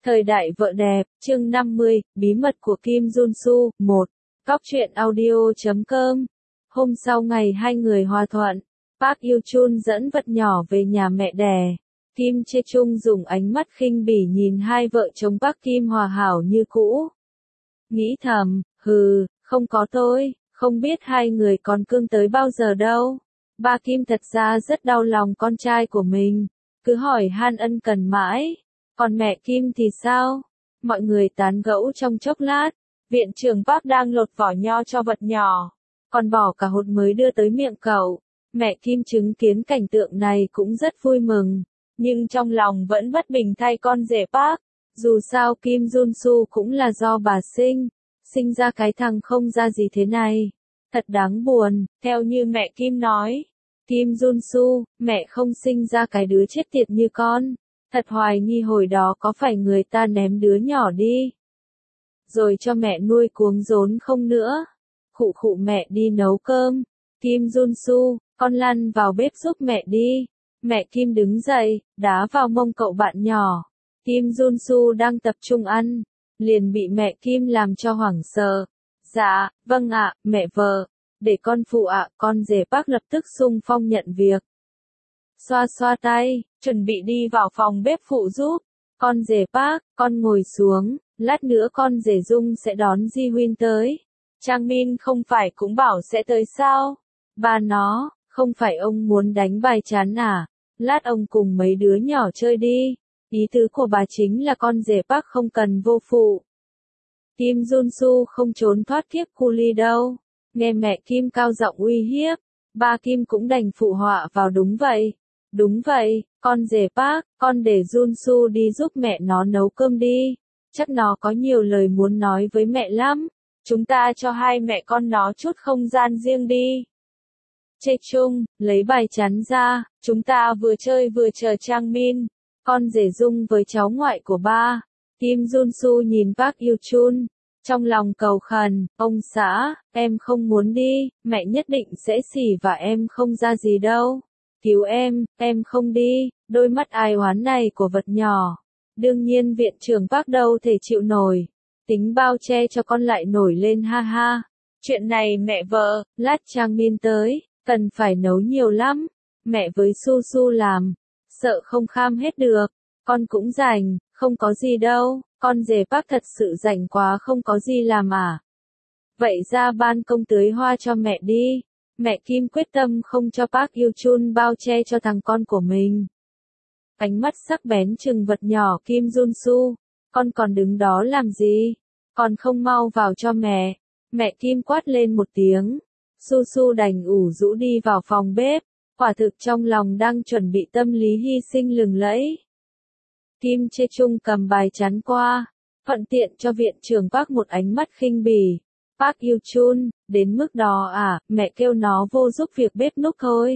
Thời đại vợ đẹp, chương 50, bí mật của Kim Jun-soo, 1. Góc truyện audio.com. Hôm sau ngày hai người hòa thuận, Park Yoo-chun dẫn vật nhỏ về nhà mẹ đẻ. Kim Chae-chung dùng ánh mắt khinh bỉ nhìn hai vợ chồng Park Kim hòa hảo như cũ. Nghĩ thầm, không có tôi, không biết hai người còn cương tới bao giờ đâu. Ba Kim thật ra rất đau lòng con trai của mình, cứ hỏi han ân cần mãi. Còn mẹ Kim thì sao? Mọi người tán gẫu trong chốc lát, viện trưởng Park đang lột vỏ nho cho vật nhỏ, còn bỏ cả hột mới đưa tới miệng cậu. Mẹ Kim chứng kiến cảnh tượng này cũng rất vui mừng, nhưng trong lòng vẫn bất bình thay con rể Park. Dù sao Kim Jun-soo cũng là do bà sinh ra cái thằng không ra gì thế này. Thật đáng buồn, theo như mẹ Kim nói. Kim Jun-soo, mẹ không sinh ra cái đứa chết tiệt như con. Thật hoài nghi hồi đó có phải người ta ném đứa nhỏ đi rồi cho mẹ nuôi cuống rốn không nữa. Khụ mẹ đi nấu cơm. Kim Jun-soo, con lăn vào bếp giúp mẹ đi. Mẹ Kim đứng dậy, đá vào mông cậu bạn nhỏ. Kim Jun-soo đang tập trung ăn, liền bị mẹ Kim làm cho hoảng sợ. Dạ, vâng ạ, mẹ vợ. Để con phụ ạ. Con rể Park lập tức xung phong nhận việc. Xoa xoa tay, chuẩn bị đi vào phòng bếp phụ giúp. Con rể Park, con ngồi xuống, lát nữa con rể Dung sẽ đón Ji Huyên tới. Trang Min không phải cũng bảo sẽ tới sao? Ba nó, không phải ông muốn đánh bài chán à? Lát ông cùng mấy đứa nhỏ chơi đi. Ý tứ của bà chính là con rể Park không cần vô phụ. Kim Jun-soo không trốn thoát kiếp cu ly đâu. Nghe mẹ Kim cao giọng uy hiếp, ba Kim cũng đành phụ họa vào đúng vậy. Đúng vậy, con rể Park, con để Jun-soo đi giúp mẹ nó nấu cơm đi. Chắc nó có nhiều lời muốn nói với mẹ lắm. Chúng ta cho hai mẹ con nó chút không gian riêng đi. Chae-chung, lấy bài chắn ra, chúng ta vừa chơi vừa chờ Trang Min. Con rể Dung với cháu ngoại của ba. Kim Jun-soo nhìn Park Yoo-chun, trong lòng cầu khẩn, ông xã, em không muốn đi, mẹ nhất định sẽ xỉ và em không ra gì đâu. Cứu em không đi. Đôi mắt ai oán này của vật nhỏ. Đương nhiên viện trưởng Park đâu thể chịu nổi. Tính bao che cho con lại nổi lên ha ha. Chuyện này mẹ vợ, lát Trang Min tới, cần phải nấu nhiều lắm. Mẹ với Su Su làm, sợ không kham hết được. Con cũng rảnh, không có gì đâu. Con rể Park thật sự rảnh quá không có gì làm à? Vậy ra ban công tưới hoa cho mẹ đi. Mẹ Kim quyết tâm không cho Park Yoo-chun bao che cho thằng con của mình. Ánh mắt sắc bén trừng vật nhỏ Kim Jun-soo. Con còn đứng đó làm gì? Còn không mau vào cho mẹ. Mẹ Kim quát lên một tiếng. Su Su đành ủ rũ đi vào phòng bếp. Quả thực trong lòng đang chuẩn bị tâm lý hy sinh lừng lẫy. Kim Chae-chung cầm bài chắn qua, thuận tiện cho viện trưởng Park một ánh mắt khinh bỉ. Park Yoo-chun, đến mức đó à? Mẹ kêu nó vô giúp việc bếp núc thôi.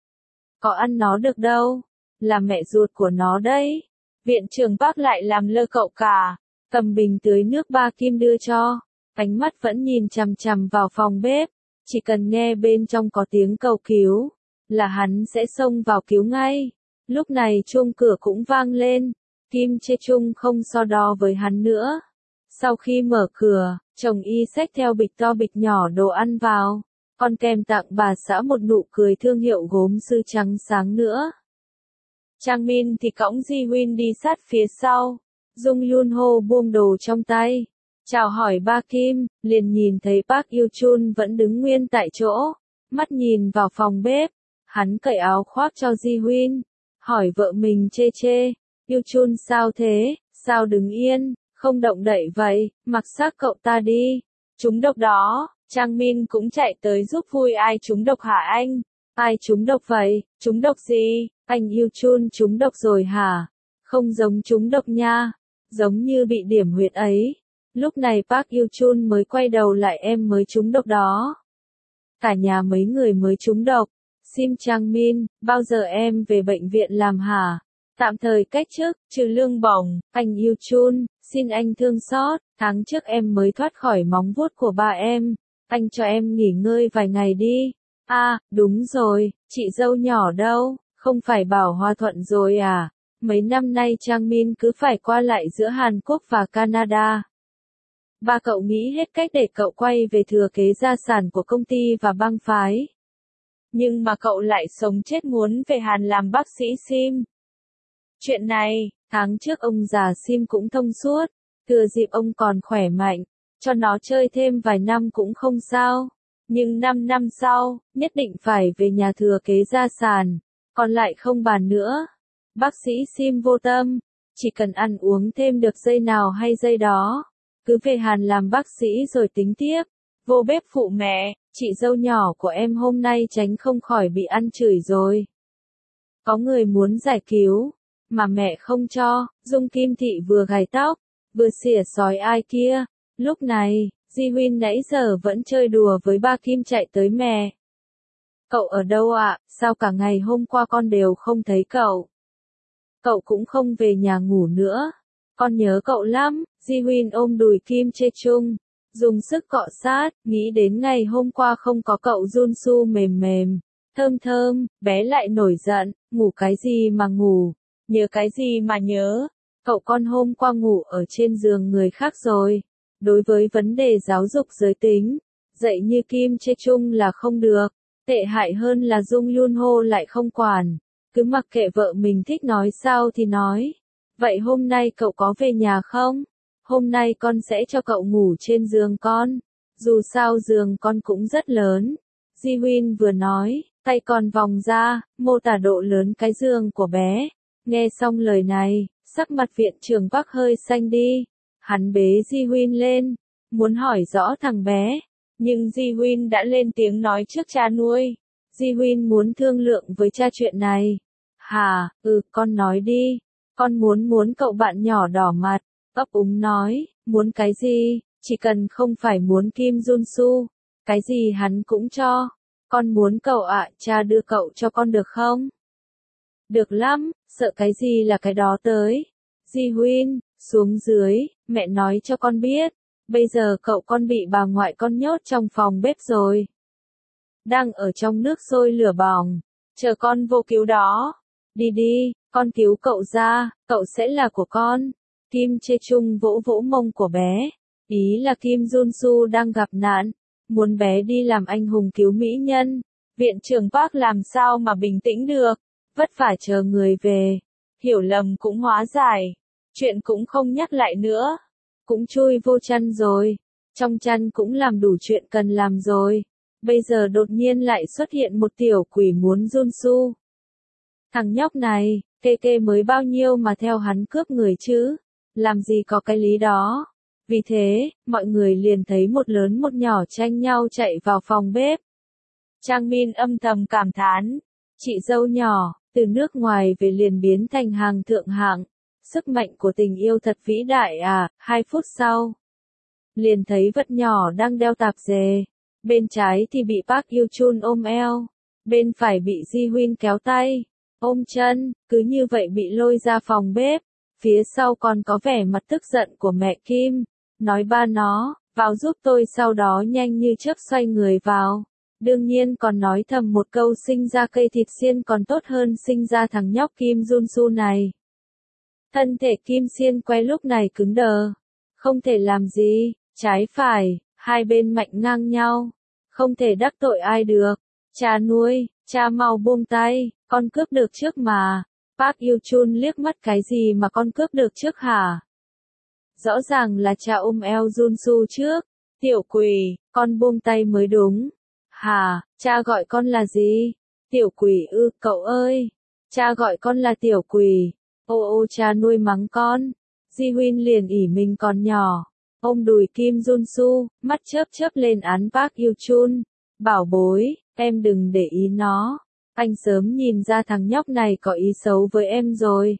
Có ăn nó được đâu. Là mẹ ruột của nó đấy. Viện trưởng Park lại làm lơ cậu cả. Cầm bình tưới nước ba Kim đưa cho. Ánh mắt vẫn nhìn chằm chằm vào phòng bếp. Chỉ cần nghe bên trong có tiếng cầu cứu, là hắn sẽ xông vào cứu ngay. Lúc này chuông cửa cũng vang lên. Kim Chae-chung không so đo với hắn nữa. Sau khi mở cửa, chồng y xách theo bịch to bịch nhỏ đồ ăn vào, còn kèm tặng bà xã một nụ cười thương hiệu gốm sứ trắng sáng nữa. Trang Min thì cõng Ji Huyên đi sát phía sau. Dung Yun Ho buông đồ trong tay, chào hỏi ba Kim, liền nhìn thấy Park Yoo-chun vẫn đứng nguyên tại chỗ, mắt nhìn vào phòng bếp. Hắn cởi áo khoác cho Ji Huyên, hỏi vợ mình Chae, Yoo-chun sao thế, sao đứng yên, không động đậy vậy, mặc xác cậu ta đi. Trúng độc đó. Trang Min cũng chạy tới giúp vui. Ai trúng độc hả anh? Ai trúng độc vậy? Trúng độc gì? Anh Yoo-chun trúng độc rồi hả? Không giống trúng độc nha. Giống như bị điểm huyệt ấy. Lúc này Park Yoo-chun mới quay đầu lại, em mới trúng độc đó. Cả nhà mấy người mới trúng độc. Sim Trang Min, bao giờ em về bệnh viện làm hả? Tạm thời cách chức, trừ lương bổng. Anh Yoo-chun, xin anh thương xót, tháng trước em mới thoát khỏi móng vuốt của ba em. Anh cho em nghỉ ngơi vài ngày đi. À, đúng rồi, chị dâu nhỏ đâu, không phải bảo hòa thuận rồi à? Mấy năm nay Trang Min cứ phải qua lại giữa Hàn Quốc và Canada. Ba cậu nghĩ hết cách để cậu quay về thừa kế gia sản của công ty và bang phái. Nhưng mà cậu lại sống chết muốn về Hàn làm bác sĩ Sim. Chuyện này, tháng trước ông già Sim cũng thông suốt, thừa dịp ông còn khỏe mạnh, cho nó chơi thêm vài năm cũng không sao. Nhưng 5 năm sau, nhất định phải về nhà thừa kế gia sản, còn lại không bàn nữa. Bác sĩ Sim vô tâm, chỉ cần ăn uống thêm được giây nào hay giây đó. Cứ về Hàn làm bác sĩ rồi tính tiếp. Vô bếp phụ mẹ, chị dâu nhỏ của em hôm nay tránh không khỏi bị ăn chửi rồi. Có người muốn giải cứu, mà mẹ không cho. Dung Kim Thị vừa gài tóc, vừa xỉa sói ai kia. Lúc này, Ji Huyên nãy giờ vẫn chơi đùa với ba Kim chạy tới mẹ. Cậu ở đâu ạ? Sao cả ngày hôm qua con đều không thấy cậu? Cậu cũng không về nhà ngủ nữa. Con nhớ cậu lắm. Ji Huyên ôm đùi Kim Chê Chung, dùng sức cọ sát, nghĩ đến ngày hôm qua không có cậu Junsu mềm mềm, thơm thơm, bé lại nổi giận, ngủ cái gì mà ngủ, nhớ cái gì mà nhớ. Cậu con hôm qua ngủ ở trên giường người khác rồi. Đối với vấn đề giáo dục giới tính, dạy như Kim Chê Chung là không được. Tệ hại hơn là Dung Yun Ho lại không quản, cứ mặc kệ vợ mình thích nói sao thì nói. Vậy hôm nay cậu có về nhà không? Hôm nay con sẽ cho cậu ngủ trên giường con. Dù sao giường con cũng rất lớn. Ji Huyên vừa nói, tay còn vòng ra, mô tả độ lớn cái giường của bé. Nghe xong lời này, sắc mặt viện trưởng Park hơi xanh đi. Hắn bế Ji Huyên lên, muốn hỏi rõ thằng bé. Nhưng Ji Huyên đã lên tiếng nói trước cha nuôi. Ji Huyên muốn thương lượng với cha chuyện này. Hả, con nói đi. Con muốn cậu bạn nhỏ đỏ mặt. Ấp úng nói, muốn cái gì, chỉ cần không phải muốn Kim Junsu. Cái gì hắn cũng cho. Con muốn cậu ạ, cha đưa cậu cho con được không? Được lắm, sợ cái gì là cái đó tới. Ji Huyên, xuống dưới, mẹ nói cho con biết. Bây giờ cậu con bị bà ngoại con nhốt trong phòng bếp rồi. Đang ở trong nước sôi lửa bỏng. Chờ con vô cứu đó. Đi đi, con cứu cậu ra, cậu sẽ là của con. Kim Chê Chung vỗ vỗ mông của bé. Ý là Kim Junsu đang gặp nạn. Muốn bé đi làm anh hùng cứu mỹ nhân. Viện trưởng Park làm sao mà bình tĩnh được. Vất vả chờ người về. Hiểu lầm cũng hóa giải. Chuyện cũng không nhắc lại nữa. Cũng chui vô chăn rồi. Trong chăn cũng làm đủ chuyện cần làm rồi. Bây giờ đột nhiên lại xuất hiện một tiểu quỷ muốn Junsu. Thằng nhóc này, kê mới bao nhiêu mà theo hắn cướp người chứ? Làm gì có cái lý đó. Vì thế, mọi người liền thấy một lớn một nhỏ tranh nhau chạy vào phòng bếp. Trang Min âm thầm cảm thán. Chị dâu nhỏ, từ nước ngoài về liền biến thành hàng thượng hạng. Sức mạnh của tình yêu thật vĩ đại à. 2 phút sau, liền thấy vật nhỏ đang đeo tạp dề. Bên trái thì bị Park Yêu Chun ôm eo. Bên phải bị Ji Huyên kéo tay, ôm chân, cứ như vậy bị lôi ra phòng bếp. Phía sau còn có vẻ mặt tức giận của mẹ Kim. Nói ba nó, vào giúp tôi, sau đó nhanh như chớp xoay người vào. Đương nhiên còn nói thầm một câu sinh ra cây thịt xiên còn tốt hơn sinh ra thằng nhóc Kim Junsu này. Thân thể Kim Xiên que lúc này cứng đờ. Không thể làm gì, trái phải, hai bên mạnh ngang nhau. Không thể đắc tội ai được. Cha nuôi, cha mau buông tay, con cướp được trước mà. Park Yêu Chun liếc mắt, cái gì mà con cướp được trước hả? Rõ ràng là cha ôm eo Junsu trước. Tiểu quỷ, con buông tay mới đúng. Hả, cha gọi con là gì? Tiểu quỷ ư, cậu ơi. Cha gọi con là tiểu quỷ. Ô cha nuôi mắng con. Ji Huyên liền ỉ mình còn nhỏ. Ôm đùi Kim Junsu, mắt chớp chớp lên án Park Yêu Chun. Bảo bối, em đừng để ý nó. Anh sớm nhìn ra thằng nhóc này có ý xấu với em rồi.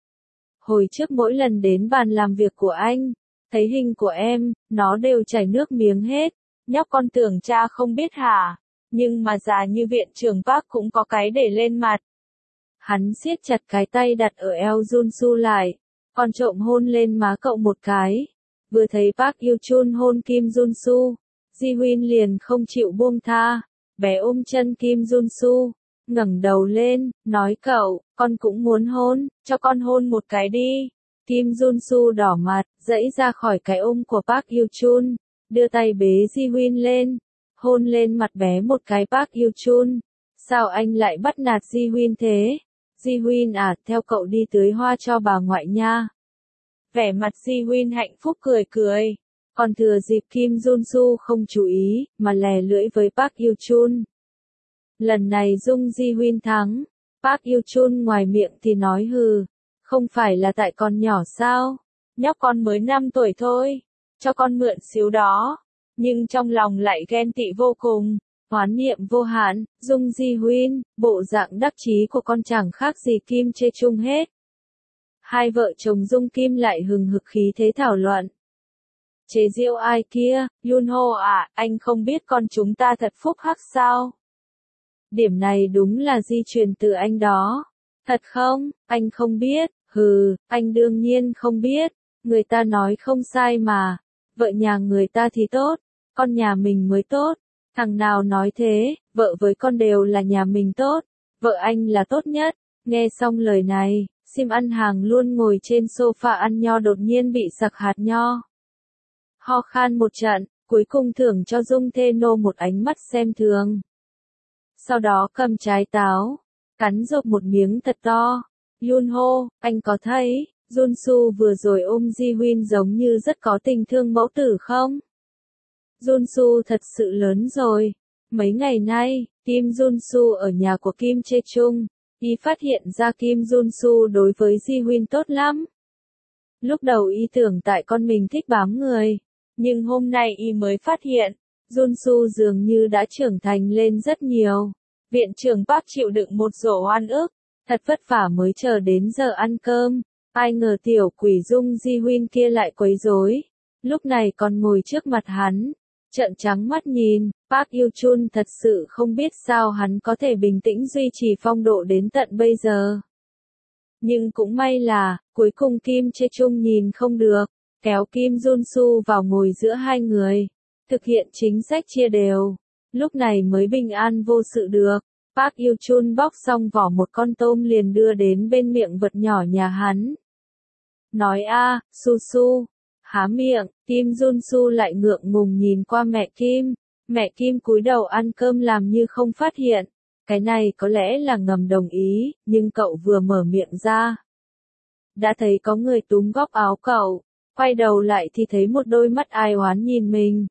Hồi trước mỗi lần đến bàn làm việc của anh, thấy hình của em, nó đều chảy nước miếng hết. Nhóc con tưởng cha không biết hả? Nhưng mà già như viện trưởng Park cũng có cái để lên mặt. Hắn siết chặt cái tay đặt ở eo Junsu lại, còn trộm hôn lên má cậu một cái. Vừa thấy Park Yêu Chun hôn Kim Junsu, Ji Huyên liền không chịu buông tha. Bé ôm chân Kim Junsu, ngẩng đầu lên, nói cậu, con cũng muốn hôn, cho con hôn một cái đi. Kim Jun-soo đỏ mặt, giãy ra khỏi cái ôm của Park Hyo-chun, đưa tay bế Ji-hoon lên, hôn lên mặt bé một cái. Park Hyo-chun, sao anh lại bắt nạt Ji-hoon thế? Ji-hoon à, theo cậu đi tưới hoa cho bà ngoại nha. Vẻ mặt Ji-hoon hạnh phúc cười cười. Còn thừa dịp Kim Jun-soo không chú ý, mà lè lưỡi với Park Hyo-chun. Lần này Dung Ji-hoon thắng. Park Hyo-chun ngoài miệng thì nói hừ, không phải là tại con nhỏ sao? Nhóc con mới 5 tuổi thôi, cho con mượn xíu đó. Nhưng trong lòng lại ghen tị vô cùng, oán niệm vô hạn. Dung Ji-hoon, bộ dạng đắc chí của con chẳng khác gì Kim Chae-chung hết. Hai vợ chồng Dung Kim lại hừng hực khí thế thảo luận. Chế giễu ai kia, Yunho à, anh không biết con chúng ta thật phúc hắc sao? Điểm này đúng là di truyền từ anh đó. Thật không, anh không biết, hừ, anh đương nhiên không biết, người ta nói không sai mà. Vợ nhà người ta thì tốt, con nhà mình mới tốt. Thằng nào nói thế, vợ với con đều là nhà mình tốt, vợ anh là tốt nhất. Nghe xong lời này, Sim ăn hàng luôn ngồi trên sofa ăn nho đột nhiên bị sặc hạt nho. Ho khan một trận, cuối cùng thưởng cho Dung Thê Nô một ánh mắt xem thường. Sau đó cầm trái táo, cắn rộp một miếng thật to. Yunho, anh có thấy, Junsu vừa rồi ôm Ji-hoon giống như rất có tình thương mẫu tử không? Junsu thật sự lớn rồi. Mấy ngày nay, Kim Junsu ở nhà của Kim Chae-chung, y phát hiện ra Kim Junsu đối với Ji-hoon tốt lắm. Lúc đầu y tưởng tại con mình thích bám người, nhưng hôm nay y mới phát hiện, Junsu dường như đã trưởng thành lên rất nhiều. Viện trưởng Park chịu đựng một rổ oan ức, thật vất vả mới chờ đến giờ ăn cơm, ai ngờ tiểu quỷ Dung Ji-hoon kia lại quấy rối. Lúc này còn ngồi trước mặt hắn, trợn trắng mắt nhìn. Park Hyo-chun thật sự không biết sao hắn có thể bình tĩnh duy trì phong độ đến tận bây giờ. Nhưng cũng may là, cuối cùng Kim Chae-chung nhìn không được, kéo Kim Jun-soo vào ngồi giữa hai người, thực hiện chính sách chia đều, lúc này mới bình an vô sự được. Park Hyo-chun bóc xong vỏ một con tôm liền đưa đến bên miệng vật nhỏ nhà hắn. Nói a, Su, há miệng, Kim Jun-soo lại ngượng ngùng nhìn qua mẹ Kim. Mẹ Kim cúi đầu ăn cơm làm như không phát hiện. Cái này có lẽ là ngầm đồng ý, nhưng cậu vừa mở miệng ra, đã thấy có người túm góc áo cậu, quay đầu lại thì thấy một đôi mắt ai oán nhìn mình.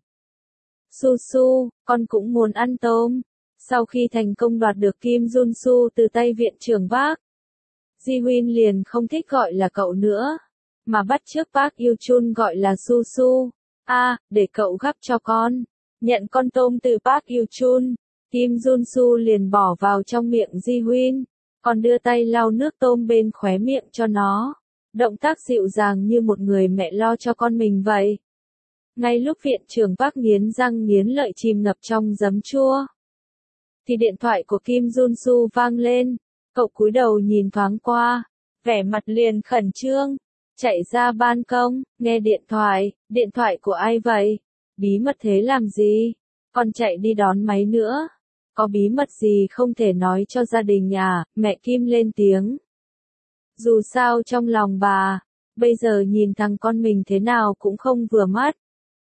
Su, con cũng muốn ăn tôm. Sau khi thành công đoạt được Kim Jun-soo từ tay viện trưởng Park, Ji-hoon liền không thích gọi là cậu nữa, mà bắt chước Park Hyo-chun gọi là Su. Để cậu gắp cho con. Nhận con tôm từ Park Hyo-chun, Kim Jun-soo liền bỏ vào trong miệng Ji-hoon, còn đưa tay lau nước tôm bên khóe miệng cho nó. Động tác dịu dàng như một người mẹ lo cho con mình vậy. Ngay lúc viện trưởng Park nghiến răng nghiến lợi chìm ngập trong giấm chua, thì điện thoại của Kim Jun-soo vang lên. Cậu cúi đầu nhìn thoáng qua, vẻ mặt liền khẩn trương, chạy ra ban công, nghe điện thoại của ai vậy? Bí mật thế làm gì? Còn chạy đi đón máy nữa. Có bí mật gì không thể nói cho gia đình à? Mẹ Kim lên tiếng. Dù sao trong lòng bà, bây giờ nhìn thằng con mình thế nào cũng không vừa mắt.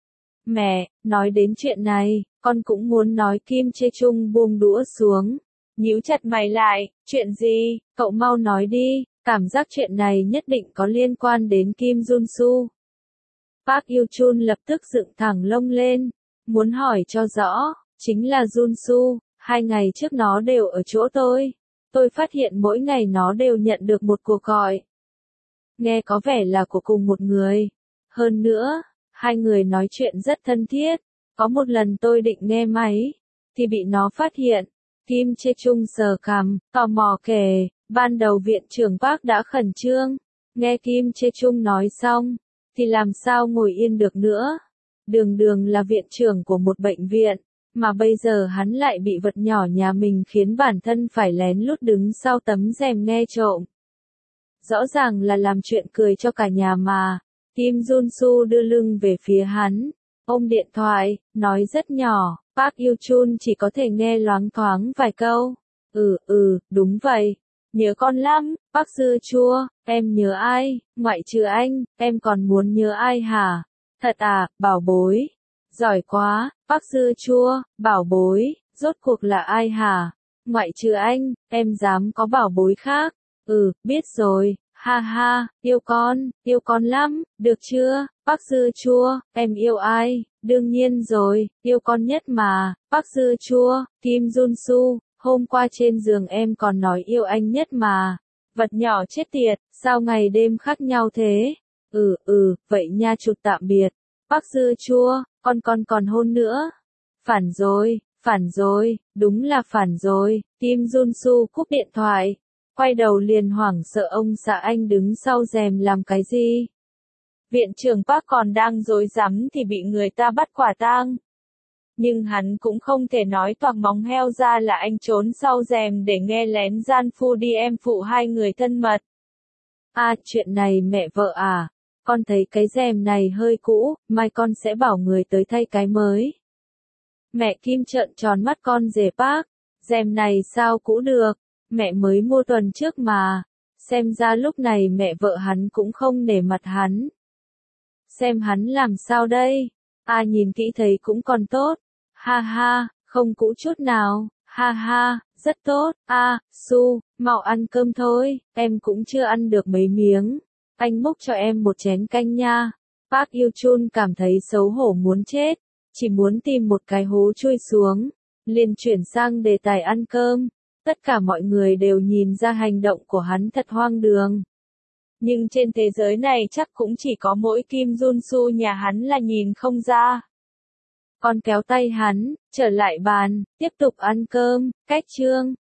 Mẹ, nói đến chuyện này, con cũng muốn nói. Kim Chae-chung buông đũa xuống, nhíu chặt mày lại. Chuyện gì? Cậu mau nói đi, cảm giác chuyện này nhất định có liên quan đến Kim Jun-soo. Park Hyo-chun lập tức dựng thẳng lông lên, muốn hỏi cho rõ, chính là Jun-soo, 2 ngày trước nó đều ở chỗ tôi. Tôi phát hiện mỗi ngày nó đều nhận được một cuộc gọi. Nghe có vẻ là của cùng một người. Hơn nữa, hai người nói chuyện rất thân thiết. Có một lần tôi định nghe máy, thì bị nó phát hiện. Kim Chae-chung sờ cằm, tò mò kể, ban đầu viện trưởng Park đã khẩn trương. Nghe Kim Chae-chung nói xong, thì làm sao ngồi yên được nữa. Đường là viện trưởng của một bệnh viện, mà bây giờ hắn lại bị vật nhỏ nhà mình khiến bản thân phải lén lút đứng sau tấm rèm nghe trộm. Rõ ràng là làm chuyện cười cho cả nhà mà. Kim Jun-soo đưa lưng về phía hắn, ôm điện thoại, nói rất nhỏ. Park Hyo-chun chỉ có thể nghe loáng thoáng vài câu. Đúng vậy. Nhớ con lắm, bác Sư Chua, em nhớ ai, ngoại trừ anh, em còn muốn nhớ ai hả? Thật à, bảo bối. Giỏi quá, bác Sư Chua, bảo bối, rốt cuộc là ai hả? Ngoại trừ anh, em dám có bảo bối khác. Biết rồi, ha ha, yêu con lắm, được chưa, bác Sư Chua, em yêu ai? Đương nhiên rồi, yêu con nhất mà, bác Sư Chua, Kim Junsu. Hôm qua trên giường em còn nói yêu anh nhất mà. Vật nhỏ chết tiệt, sao ngày đêm khác nhau thế? Vậy nha, chụp tạm biệt. Bác Sư Chua, con còn hôn nữa. Phản rồi, đúng là phản rồi. Kim Junsu cúp điện thoại. Quay đầu liền hoảng sợ ông xã anh đứng sau rèm làm cái gì? Viện trưởng Park còn đang rối rắm thì bị người ta bắt quả tang. Nhưng hắn cũng không thể nói toạc móng heo ra là anh trốn sau rèm để nghe lén gian phu đi em phụ hai người thân mật. Chuyện này mẹ vợ à, con thấy cái rèm này hơi cũ, mai con sẽ bảo người tới thay cái mới. Mẹ Kim trợn tròn mắt con rể Park, rèm này sao cũ được, mẹ mới mua tuần trước mà, xem ra lúc này mẹ vợ hắn cũng không nể mặt hắn. Xem hắn làm sao đây, nhìn kỹ thấy cũng còn tốt. Ha ha, không cũ chút nào, ha ha, rất tốt, Su, mau ăn cơm thôi, em cũng chưa ăn được mấy miếng, anh múc cho em một chén canh nha. Park Yoo-chun cảm thấy xấu hổ muốn chết, chỉ muốn tìm một cái hố chui xuống, liền chuyển sang đề tài ăn cơm, tất cả mọi người đều nhìn ra hành động của hắn thật hoang đường. Nhưng trên thế giới này chắc cũng chỉ có mỗi Kim Junsu nhà hắn là nhìn không ra. Con kéo tay hắn, trở lại bàn, tiếp tục ăn cơm, cách chương.